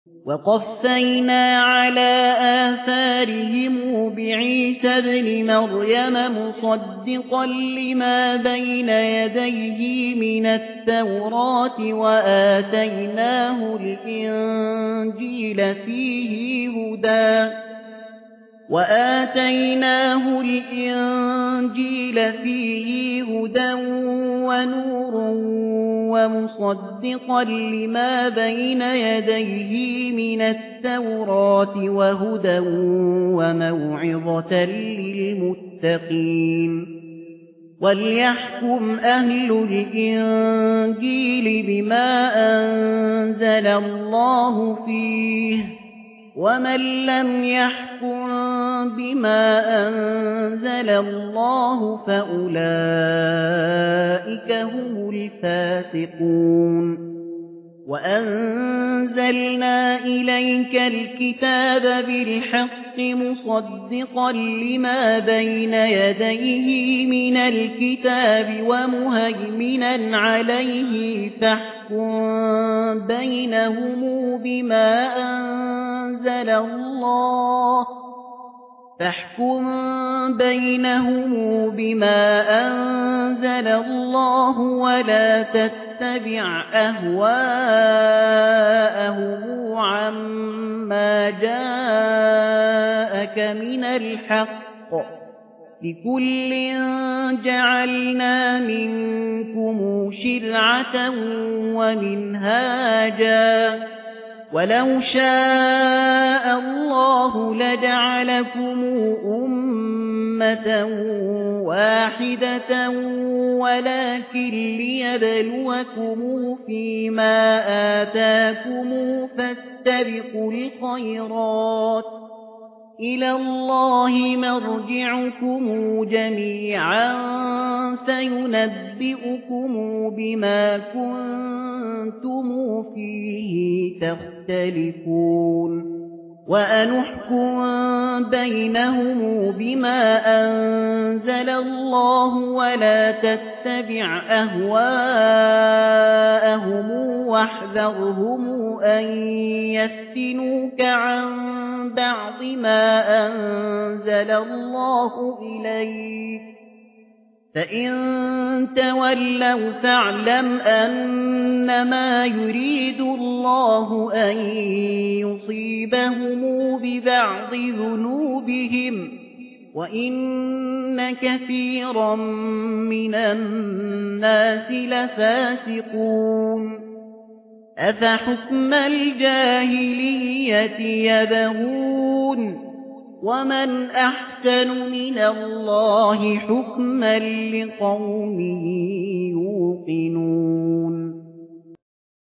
وقفينا على آثارهم بعيسى ابن مريم مصدقا لما بين يديه من التوراة وآتيناه الإنجيل فيه هدى ونور ومصدقا لما بين يديه من التوراة وهدى وموعظة للمتقين وليحكم أهل الإنجيل بما أنزل الله فيه ومن لم يحكم بما أنزل الله فأولئك هم الفاسقون وأنزلنا إليك الكتاب بالحق مصدقا لما بين يديه من الكتاب ومهيمنا عليه فاحكم بينهم بما أنزل الله ولا تتبع أهواءهم عما جاءك من الحق لكل جعلنا منكم شرعة ومنهاجا ولو شاء الله لجعلكم أمة واحدة ولكن ليبلوكم فيما آتاكم فاستبقوا الخيرات إلى الله مرجعكم جميعا فينبئكم بما كنتم فيه تختلفون وأنحكم بينهم بما أنزل الله ولا تتبع أهواءهم واحذرهم أن يفتنوك عن بعض ما أنزل الله إليك فإن تولوا فاعلم أنما يريد الله أن يصيبهم ببعض ذنوبهم وإن كثيرا من الناس لفاسقون أفحكم الجاهلية يبغون ومن أحسن من الله حكما لقوم